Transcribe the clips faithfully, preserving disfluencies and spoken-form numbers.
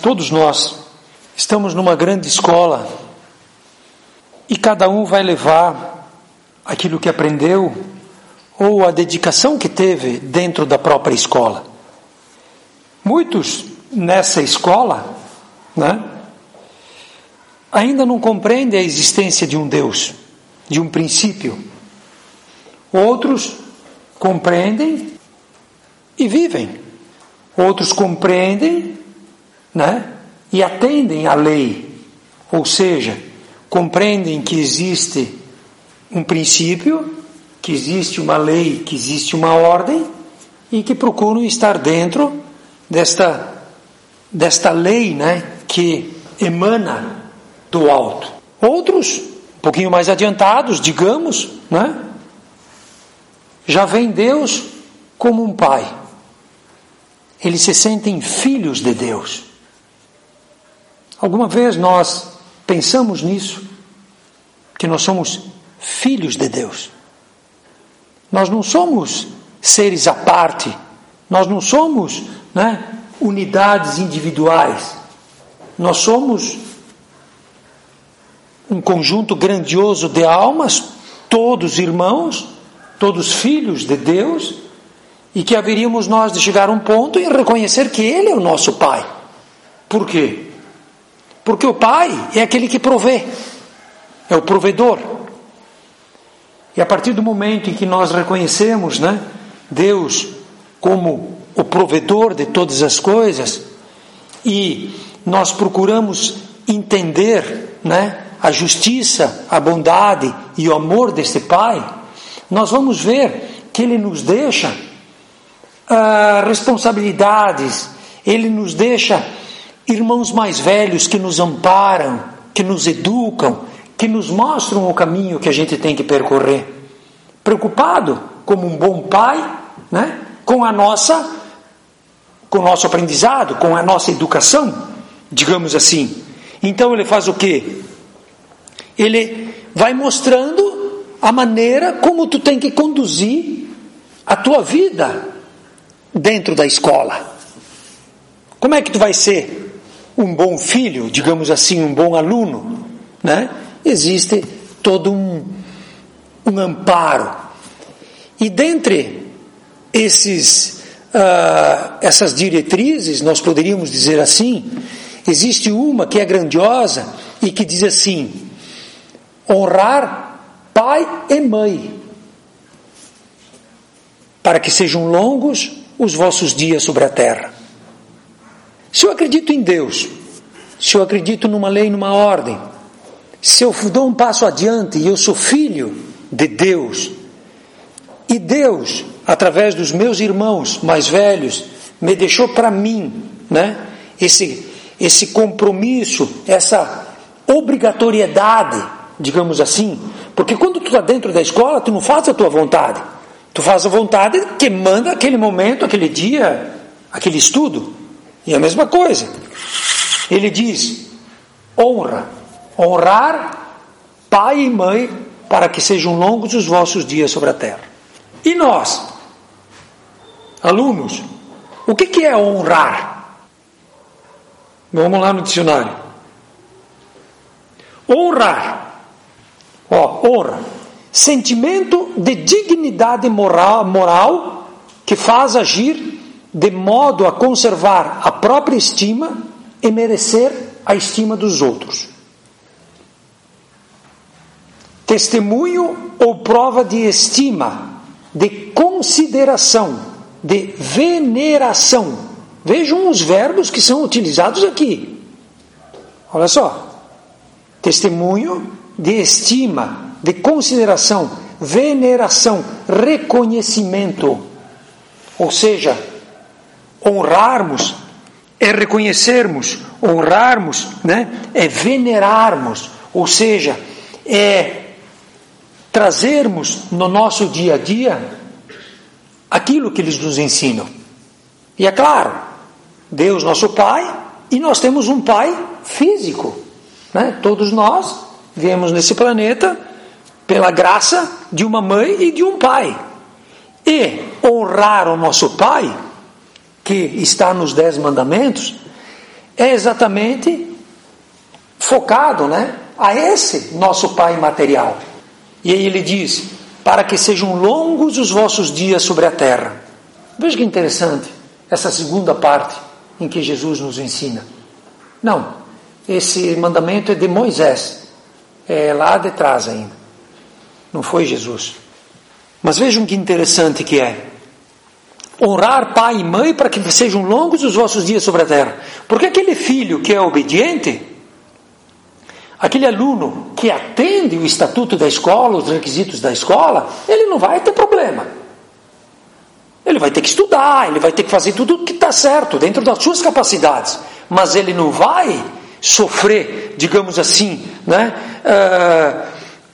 Todos nós estamos numa grande escola e cada um vai levar aquilo que aprendeu ou a dedicação que teve dentro da própria escola. Muitos nessa escola, né, ainda não compreendem a existência de um Deus, de um princípio. Outros compreendem e vivem. Outros compreendem, né, e atendem à lei, ou seja, compreendem que existe um princípio, que existe uma lei, que existe uma ordem, e que procuram estar dentro desta, desta lei, né, que emana do alto. Outros, um pouquinho mais adiantados, digamos, né, já veem Deus como um pai. Eles se sentem filhos de Deus. Alguma vez nós pensamos nisso? Que nós somos filhos de Deus. Nós não somos seres à parte. Nós não somos, né, unidades individuais. Nós somos um conjunto grandioso de almas, todos irmãos, todos filhos de Deus, e que haveríamos nós de chegar a um ponto e reconhecer que Ele é o nosso Pai. Por quê? Porque o Pai é aquele que provê, é o provedor. E a partir do momento em que nós reconhecemos, né, Deus como o provedor de todas as coisas, e nós procuramos entender, né, a justiça, a bondade e o amor deste Pai, nós vamos ver que Ele nos deixa uh, responsabilidades, Ele nos deixa irmãos mais velhos que nos amparam, que nos educam, que nos mostram o caminho que a gente tem que percorrer. Preocupado, como um bom pai, né, com a nossa, com o nosso aprendizado, com a nossa educação, digamos assim. Então ele faz o quê? Ele vai mostrando a maneira como tu tem que conduzir a tua vida dentro da escola. Como é que tu vai ser um bom filho, digamos assim, um bom aluno, né? Existe todo um, um amparo. E dentre esses, uh, essas diretrizes, nós poderíamos dizer assim, existe uma que é grandiosa e que diz assim: honrar pai e mãe, para que sejam longos os vossos dias sobre a terra. Se eu acredito em Deus, se eu acredito numa lei, numa ordem, se eu dou um passo adiante e eu sou filho de Deus, e Deus, através dos meus irmãos mais velhos, me deixou para mim, né, esse, esse compromisso, essa obrigatoriedade, digamos assim, porque quando tu está dentro da escola, tu não faz a tua vontade, tu faz a vontade que manda aquele momento, aquele dia, aquele estudo. E a mesma coisa, ele diz, honra, honrar pai e mãe, para que sejam longos os vossos dias sobre a terra. E nós, alunos, o que, que é honrar? Vamos lá no dicionário. Honrar, ó, honra, sentimento de dignidade moral, moral que faz agir de modo a conservar a própria estima e merecer a estima dos outros. Testemunho ou prova de estima, de consideração, de veneração. Vejam os verbos que são utilizados aqui. Olha só. Testemunho de estima, de consideração, veneração, reconhecimento. Ou seja, honrarmos é reconhecermos, honrarmos, né, é venerarmos, ou seja, é trazermos no nosso dia a dia aquilo que eles nos ensinam. E é claro, Deus nosso Pai, e nós temos um Pai físico, né? Todos nós viemos nesse planeta pela graça de uma mãe e de um pai. E honrar o nosso Pai, que está nos Dez Mandamentos, é exatamente focado, né, a esse nosso Pai material. E aí ele diz, para que sejam longos os vossos dias sobre a terra. Veja que interessante, essa segunda parte em que Jesus nos ensina. Não, esse mandamento é de Moisés, é lá de trás ainda, não foi Jesus. Mas vejam que interessante que é, honrar pai e mãe para que sejam longos os vossos dias sobre a terra. Porque aquele filho que é obediente, aquele aluno que atende o estatuto da escola, os requisitos da escola, ele não vai ter problema. Ele vai ter que estudar, ele vai ter que fazer tudo o que está certo, dentro das suas capacidades. Mas ele não vai sofrer, digamos assim, né, uh,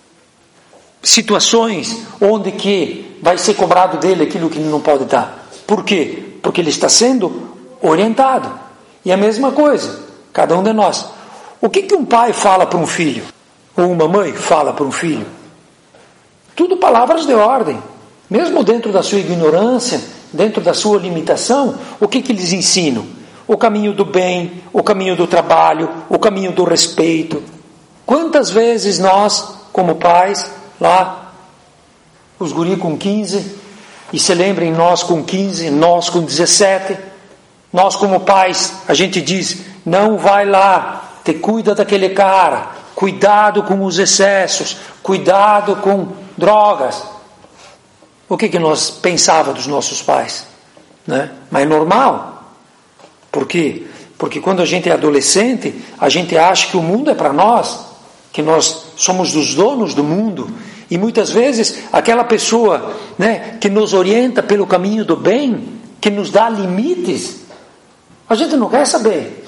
situações onde que vai ser cobrado dele aquilo que ele não pode dar. Por quê? Porque ele está sendo orientado. E a mesma coisa, cada um de nós. O que que um pai fala para um filho? Ou uma mãe fala para um filho? Tudo palavras de ordem. Mesmo dentro da sua ignorância, dentro da sua limitação, o que que eles ensinam? O caminho do bem, o caminho do trabalho, o caminho do respeito. Quantas vezes nós, como pais, lá, os guri com quinze, e se lembrem, nós com quinze, nós com dezessete, nós como pais, a gente diz, não vai lá, te cuida daquele cara, cuidado com os excessos, cuidado com drogas. O que que nós pensava dos nossos pais? Né? Mas é normal. Por quê? Porque quando a gente é adolescente, a gente acha que o mundo é para nós, que nós somos os donos do mundo. E muitas vezes aquela pessoa, né, que nos orienta pelo caminho do bem, que nos dá limites, a gente não quer saber.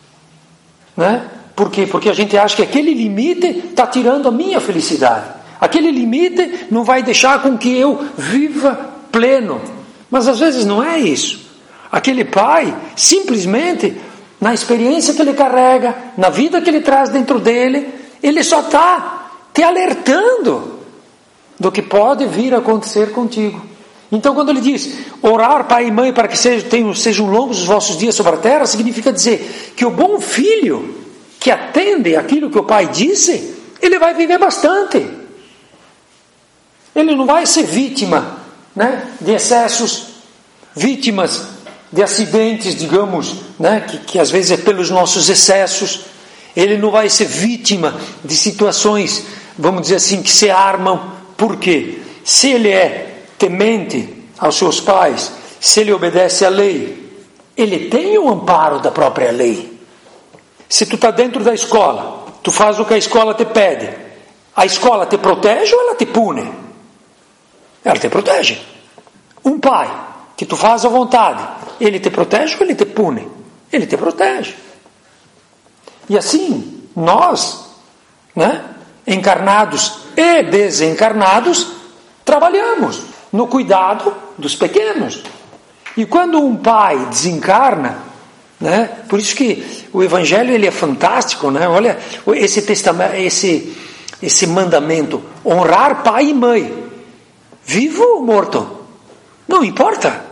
Né? Por quê? Porque a gente acha que aquele limite está tirando a minha felicidade. Aquele limite não vai deixar com que eu viva pleno. Mas às vezes não é isso. Aquele pai, simplesmente, na experiência que ele carrega, na vida que ele traz dentro dele, ele só está te alertando do que pode vir a acontecer contigo. Então quando ele diz, orar pai e mãe para que sejam, tenham, sejam longos os vossos dias sobre a terra, significa dizer que o bom filho, que atende aquilo que o pai disse, ele vai viver bastante. Ele não vai ser vítima, né, de excessos, vítimas de acidentes, digamos, né, que, que às vezes é pelos nossos excessos. Ele não vai ser vítima de situações, vamos dizer assim, que se armam. Por quê? Se ele é temente aos seus pais, se ele obedece à lei, ele tem o amparo da própria lei. Se tu está dentro da escola, tu faz o que a escola te pede, a escola te protege ou ela te pune? Ela te protege. Um pai que tu faz à vontade, ele te protege ou ele te pune? Ele te protege. E assim, nós, né, encarnados e desencarnados, trabalhamos no cuidado dos pequenos. E quando um pai desencarna, né, por isso que o Evangelho ele é fantástico, né? Olha esse testamento, esse, esse mandamento, honrar pai e mãe, vivo ou morto, não importa.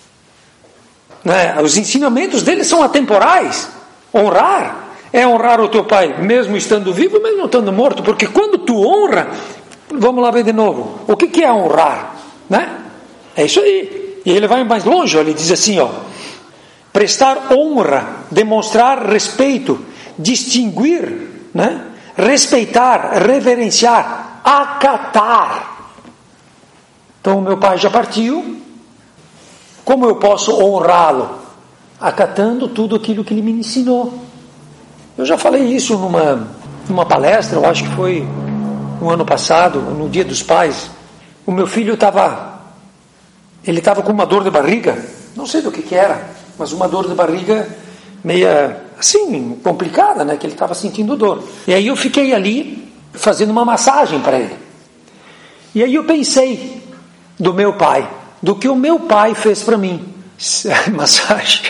Né? Os ensinamentos deles são atemporais. Honrar é honrar o teu pai, mesmo estando vivo, mesmo estando morto, porque quando tu honra, vamos lá ver de novo, o que que é honrar? Né? É isso aí. E ele vai mais longe, ó, ele diz assim, ó, prestar honra, demonstrar respeito, distinguir, né? Respeitar, reverenciar, acatar. Então o meu pai já partiu, como eu posso honrá-lo? Acatando tudo aquilo que ele me ensinou. Eu já falei isso numa, numa palestra, eu acho que foi no ano passado, no Dia dos Pais. O meu filho estava, ele estava com uma dor de barriga, não sei do que que era, mas uma dor de barriga meia, assim, complicada, né, que ele estava sentindo dor. E aí eu fiquei ali, fazendo uma massagem para ele. E aí eu pensei do meu pai, do que o meu pai fez para mim. Massagem.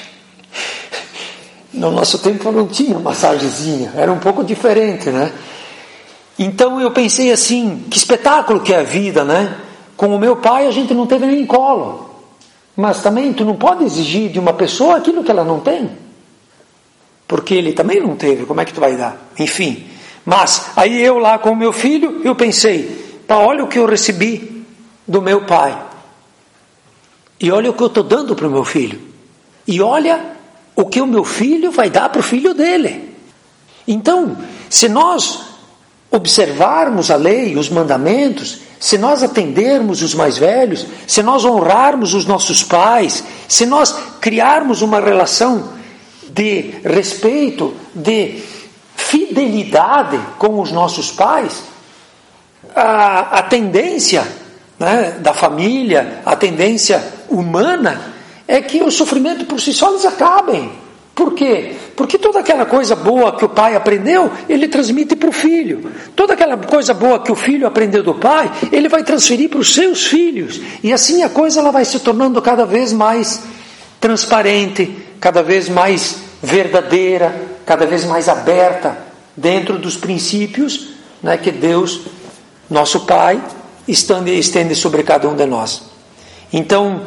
No nosso tempo não tinha massagenzinha, era um pouco diferente, né? Então eu pensei assim, que espetáculo que é a vida, né? Com o meu pai a gente não teve nem colo, mas também tu não pode exigir de uma pessoa aquilo que ela não tem. porque ele também não teve, como é que tu vai dar? Enfim, mas aí eu lá com o meu filho, eu pensei, pá, olha o que eu recebi do meu pai, e olha o que eu estou dando para o meu filho, e olha o que o meu filho vai dar para o filho dele. Então, se nós observarmos a lei, os mandamentos, se nós atendermos os mais velhos, se nós honrarmos os nossos pais, se nós criarmos uma relação de respeito, de fidelidade com os nossos pais, a, a tendência, né, da família, a tendência humana é que o sofrimento por si só eles acabem. Por quê? Porque toda aquela coisa boa que o pai aprendeu, ele transmite para o filho. Toda aquela coisa boa que o filho aprendeu do pai, ele vai transferir para os seus filhos. E assim a coisa ela vai se tornando cada vez mais transparente, cada vez mais verdadeira, cada vez mais aberta, dentro dos princípios, né, que Deus, nosso Pai, estende, estende sobre cada um de nós. Então,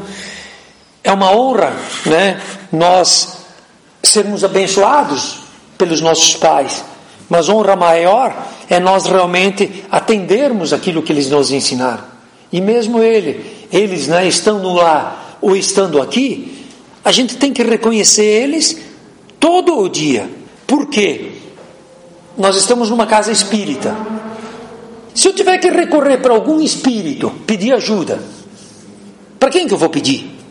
é uma honra, né, nós sermos abençoados pelos nossos pais, mas honra maior é nós realmente atendermos aquilo que eles nos ensinaram. E mesmo ele, eles, né, estando lá ou estando aqui, a gente tem que reconhecer eles todo o dia. Por quê? Nós estamos numa casa espírita. Se eu tiver que recorrer para algum espírito, pedir ajuda, para quem que eu vou pedir?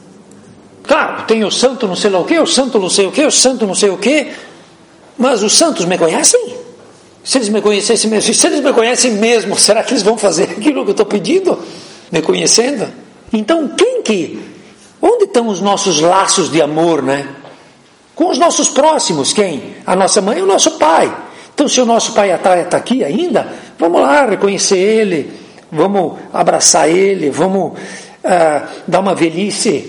Claro, tem o santo não sei lá o que, o santo não sei o que, o santo não sei o que, mas os santos me conhecem? Se eles me conhecessem mesmo, se eles me conhecem mesmo, será que eles vão fazer aquilo que eu estou pedindo? Me conhecendo? Então, quem que, onde estão os nossos laços de amor, né? Com os nossos próximos, quem? A nossa mãe e o nosso pai. Então, se o nosso pai está aqui ainda, vamos lá reconhecer ele, vamos abraçar ele, vamos uh, dar uma velhice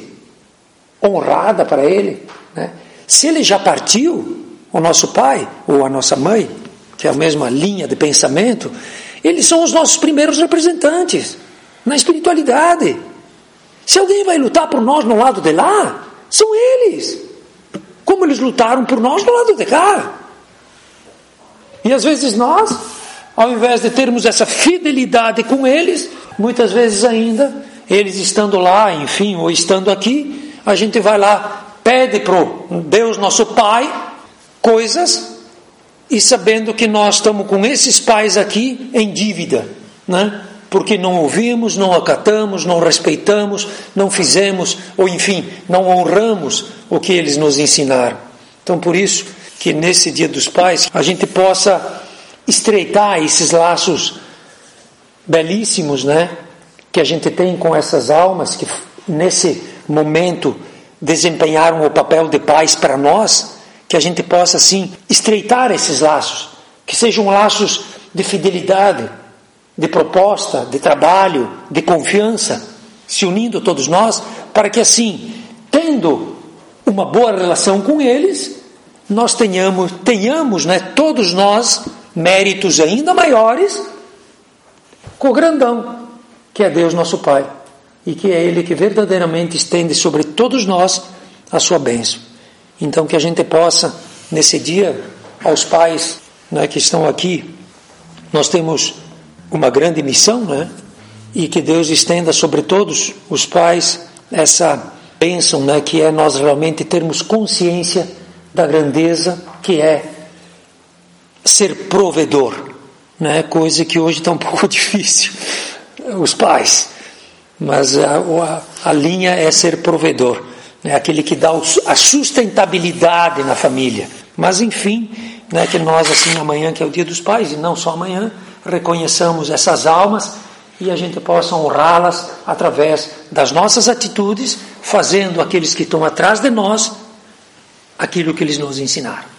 honrada para ele, né? Se ele já partiu, o nosso pai ou a nossa mãe, que é a mesma linha de pensamento, eles são os nossos primeiros representantes na espiritualidade. Se alguém vai lutar por nós no lado de lá, são eles, como eles lutaram por nós no lado de cá. E às vezes nós, ao invés de termos essa fidelidade com eles, muitas vezes ainda, eles estando lá, enfim, ou estando aqui, a gente vai lá, pede para o Deus nosso Pai coisas, e sabendo que nós estamos com esses pais aqui em dívida, né? Porque não ouvimos, não acatamos, não respeitamos, não fizemos, ou enfim, não honramos o que eles nos ensinaram. Então, por isso que nesse Dia dos Pais a gente possa estreitar esses laços belíssimos, né, que a gente tem com essas almas que nesse momento desempenharam o papel de pais para nós, que a gente possa assim estreitar esses laços, que sejam laços de fidelidade, de proposta, de trabalho, de confiança, se unindo todos nós, para que assim, tendo uma boa relação com eles, nós tenhamos, tenhamos, né, todos nós, méritos ainda maiores com o grandão, que é Deus nosso Pai, e que é Ele que verdadeiramente estende sobre todos nós a sua bênção. Então que a gente possa, nesse dia, aos pais, né, que estão aqui, nós temos uma grande missão, né? E que Deus estenda sobre todos os pais essa bênção, né? Que é nós realmente termos consciência da grandeza que é ser provedor, né? Coisa que hoje está um pouco difícil, os pais, mas a, a, a linha é ser provedor, né? Aquele que dá a sustentabilidade na família. Mas enfim, né? Que nós assim amanhã, que é o Dia dos Pais, e não só amanhã, reconheçamos essas almas e a gente possa honrá-las através das nossas atitudes, fazendo aqueles que estão atrás de nós aquilo que eles nos ensinaram.